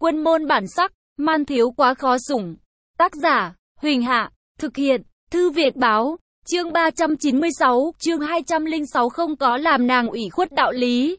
Quân môn bản sắc, man thiếu quá khó sủng. Tác giả, Huỳnh Hạ, thực hiện, Thư Việt Báo, chương 396, chương 206 không có làm nàng ủy khuất đạo lý.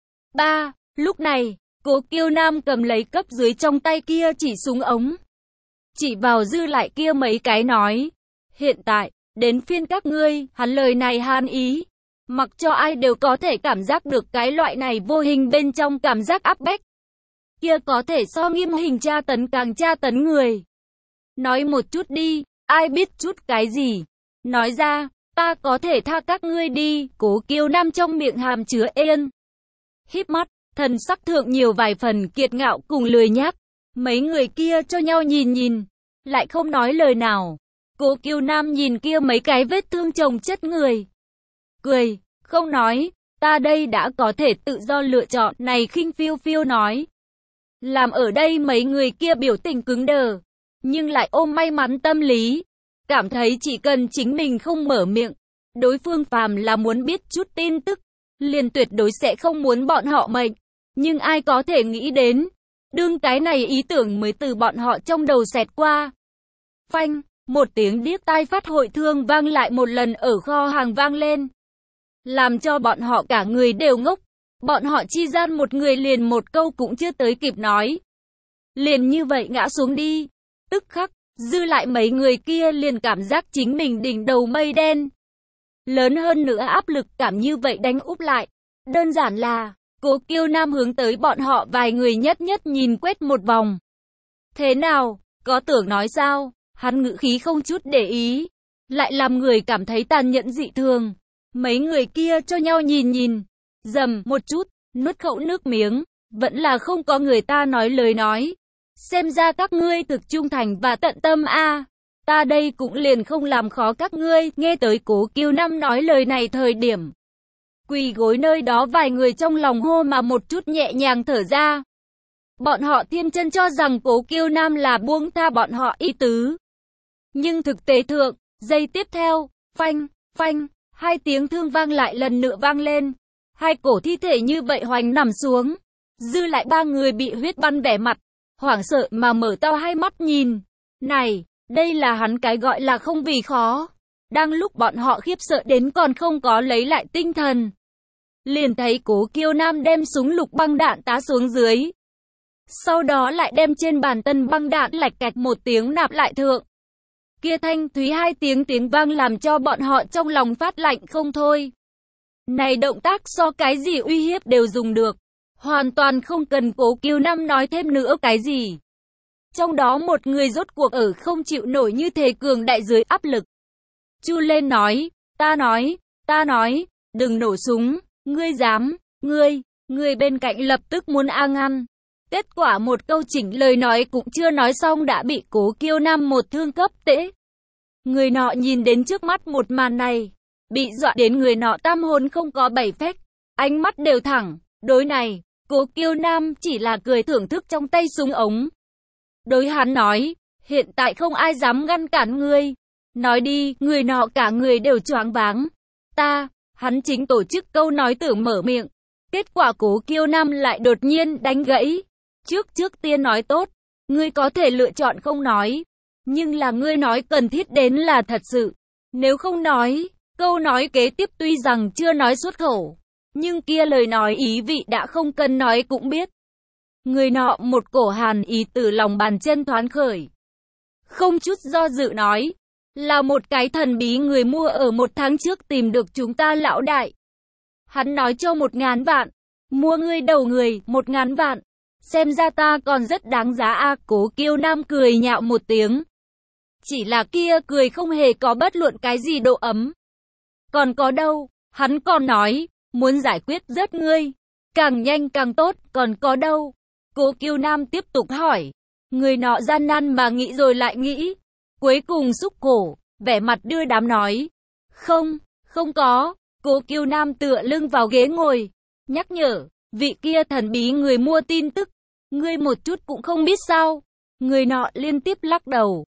3. Lúc này, Cố Kiêu Nam cầm lấy cấp dưới trong tay kia chỉ súng ống. Chỉ vào dư lại kia mấy cái nói. Hiện tại, đến phiên các ngươi, hắn lời này hàn ý. Mặc cho ai đều có thể cảm giác được cái loại này vô hình bên trong cảm giác áp bách. Kia có thể so nghiêm hình tra tấn càng tra tấn người. Nói một chút đi, ai biết chút cái gì. Nói ra, ta có thể tha các ngươi đi, Cố Kiêu Nam trong miệng hàm chứa yên. Híp mắt, thần sắc thượng nhiều vài phần kiệt ngạo cùng lười nhác. Mấy người kia cho nhau nhìn nhìn, lại không nói lời nào. Cố Kiêu Nam nhìn kia mấy cái vết thương chồng chất người. Cười, không nói, ta đây đã có thể tự do lựa chọn, này khinh phiêu phiêu nói. Làm ở đây mấy người kia biểu tình cứng đờ, nhưng lại ôm may mắn tâm lý. Cảm thấy chỉ cần chính mình không mở miệng, đối phương phàm là muốn biết chút tin tức, liền tuyệt đối sẽ không muốn bọn họ mệnh. Nhưng ai có thể nghĩ đến, đương cái này ý tưởng mới từ bọn họ trong đầu xẹt qua. Phanh, một tiếng điếc tai phát hội thương vang lại một lần ở kho hàng vang lên. Làm cho bọn họ cả người đều ngốc. Bọn họ chi gian một người liền một câu cũng chưa tới kịp nói. Liền như vậy ngã xuống đi. Tức khắc, dư lại mấy người kia liền cảm giác chính mình đỉnh đầu mây đen. Lớn hơn nữa áp lực cảm như vậy đánh úp lại. Đơn giản là, Cố Kiêu Nam hướng tới bọn họ vài người nhất nhất nhìn quét một vòng. Thế nào, có tưởng nói sao? Hắn ngữ khí không chút để ý. Lại làm người cảm thấy tàn nhẫn dị thường. Mấy người kia cho nhau nhìn nhìn. Dầm một chút, nuốt khẩu nước miếng. Vẫn là không có người ta nói lời nói. Xem ra các ngươi thực trung thành và tận tâm a. Ta đây cũng liền không làm khó các ngươi. Nghe tới Cố Kiêu Nam nói lời này thời điểm. Quỳ gối nơi đó vài người trong lòng hô mà một chút nhẹ nhàng thở ra. Bọn họ thiên chân cho rằng Cố Kiêu Nam là buông tha bọn họ ý tứ. Nhưng thực tế thượng, giây tiếp theo, phanh, phanh, hai tiếng thương vang lại lần nữa vang lên. Hai cổ thi thể như vậy hoành nằm xuống. Dư lại ba người bị huyết bắn vẻ mặt, hoảng sợ mà mở to hai mắt nhìn. Này, đây là hắn cái gọi là không vì khó. Đang lúc bọn họ khiếp sợ đến còn không có lấy lại tinh thần. Liền thấy Cố Kiêu Nam đem súng lục băng đạn tá xuống dưới. Sau đó lại đem trên bàn tân băng đạn lạch cạch một tiếng nạp lại thượng. Kia thanh thúy hai tiếng vang làm cho bọn họ trong lòng phát lạnh không thôi. Này động tác so cái gì uy hiếp đều dùng được. Hoàn toàn không cần Cố Kiêu Nam nói thêm nữa cái gì. Trong đó một người rốt cuộc ở không chịu nổi như thế cường đại dưới áp lực. Chu lên nói, ta nói, đừng nổ súng, ngươi dám, ngươi bên cạnh lập tức muốn a ngăn. Kết quả một câu chỉnh lời nói cũng chưa nói xong đã bị Cố Kiêu Nam một thương cấp tễ. Người nọ nhìn đến trước mắt một màn này, bị dọa đến người nọ tam hồn không có bảy phách, ánh mắt đều thẳng. Đối này, Cố Kiêu Nam chỉ là cười thưởng thức trong tay súng ống. Đối hắn nói, hiện tại không ai dám ngăn cản ngươi. Nói đi, người nọ cả người đều choáng váng. Hắn chính tổ chức câu nói tưởng mở miệng. Kết quả Cố Kiêu Nam lại đột nhiên đánh gãy. Trước tiên nói tốt, ngươi có thể lựa chọn không nói. Nhưng là ngươi nói cần thiết đến là thật sự. Nếu không nói, câu nói kế tiếp tuy rằng chưa nói xuất khẩu. Nhưng kia lời nói ý vị đã không cần nói cũng biết. Người nọ một cổ hàn ý từ lòng bàn chân thoáng khởi. Không chút do dự nói. Là một cái thần bí người mua ở 1 tháng trước tìm được chúng ta lão đại. Hắn nói cho 1.000 vạn. Mua ngươi đầu người 1.000 vạn. Xem ra ta còn rất đáng giá a. Cố Kiêu Nam cười nhạo một tiếng. Chỉ là kia cười không hề có bất luận cái gì độ ấm. Còn có đâu, hắn còn nói, muốn giải quyết rất ngươi. Càng nhanh càng tốt, còn có đâu. Cố Kiêu Nam tiếp tục hỏi. Người nọ gian nan mà nghĩ rồi lại nghĩ. Cuối cùng xúc cổ, vẻ mặt đưa đám nói. Không có. Cố Kiêu Nam tựa lưng vào ghế ngồi. Nhắc nhở, vị kia thần bí người mua tin tức. Ngươi một chút cũng không biết sao. Người nọ liên tiếp lắc đầu.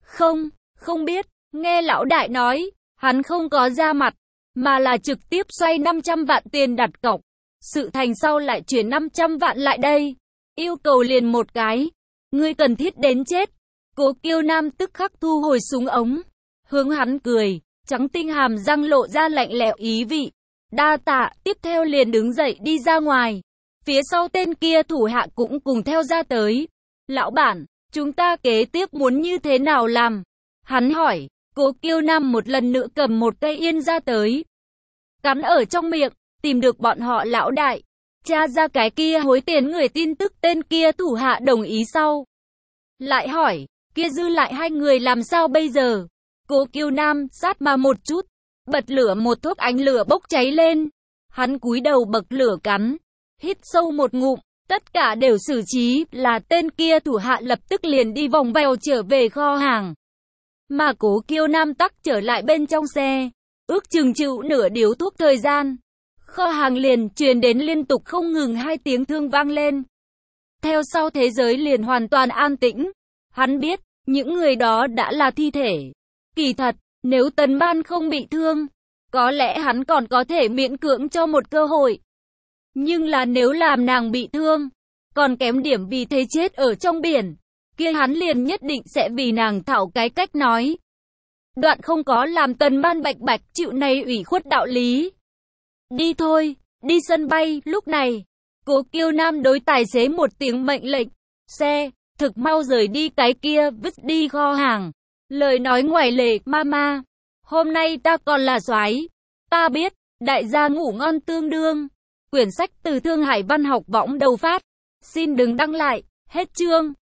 Không biết. Nghe lão đại nói, hắn không có ra mặt, mà là trực tiếp xoay 500 vạn tiền đặt cọc. Sự thành sau lại chuyển 500 vạn lại đây. yêu cầu liền một cái. Ngươi cần thiết đến chết. Cố Kiêu Nam tức khắc thu hồi súng ống, hướng hắn cười, trắng tinh hàm răng lộ ra lạnh lẽo ý vị. Đa tạ, tiếp theo liền đứng dậy đi ra ngoài. Phía sau tên kia thủ hạ cũng cùng theo ra tới. Lão bản, chúng ta kế tiếp muốn như thế nào làm? Hắn hỏi. Cố Kiêu Nam một lần nữa cầm một cây yên ra tới, cắn ở trong miệng, tìm được bọn họ lão đại, tra ra cái kia hối tiền người tin tức. Tên kia thủ hạ đồng ý sau, lại hỏi, kia dư lại hai người làm sao bây giờ? Cố Kiêu Nam sát mà một chút, bật lửa một thuốc ánh lửa bốc cháy lên. Hắn cúi đầu bậc lửa cắn, hít sâu một ngụm, tất cả đều xử trí. Là tên kia thủ hạ lập tức liền đi vòng vèo trở về kho hàng. Mà Cố Kiêu Nam tắc trở lại bên trong xe, ước chừng chịu nửa điếu thuốc thời gian. Kho hàng liền truyền đến liên tục không ngừng hai tiếng thương vang lên. Theo sau thế giới liền hoàn toàn an tĩnh. Hắn biết, những người đó đã là thi thể. Kỳ thật, nếu Tần Ban không bị thương, có lẽ hắn còn có thể miễn cưỡng cho một cơ hội. Nhưng là nếu làm nàng bị thương, còn kém điểm vì thế chết ở trong biển, kia hắn liền nhất định sẽ vì nàng thảo cái cách nói. Đoạn không có làm Tần Ban bạch bạch chịu này ủy khuất đạo lý. Đi thôi, đi sân bay. Lúc này, Cố Kiêu Nam đối tài xế một tiếng mệnh lệnh, xe, thực mau rời đi cái kia vứt đi kho hàng. Lời nói ngoài lề, mama, hôm nay ta còn là soái. Ta biết, đại gia ngủ ngon tương đương. Quyển sách từ Thương Hải Văn học võng đầu phát. Xin đừng đăng lại, hết chương.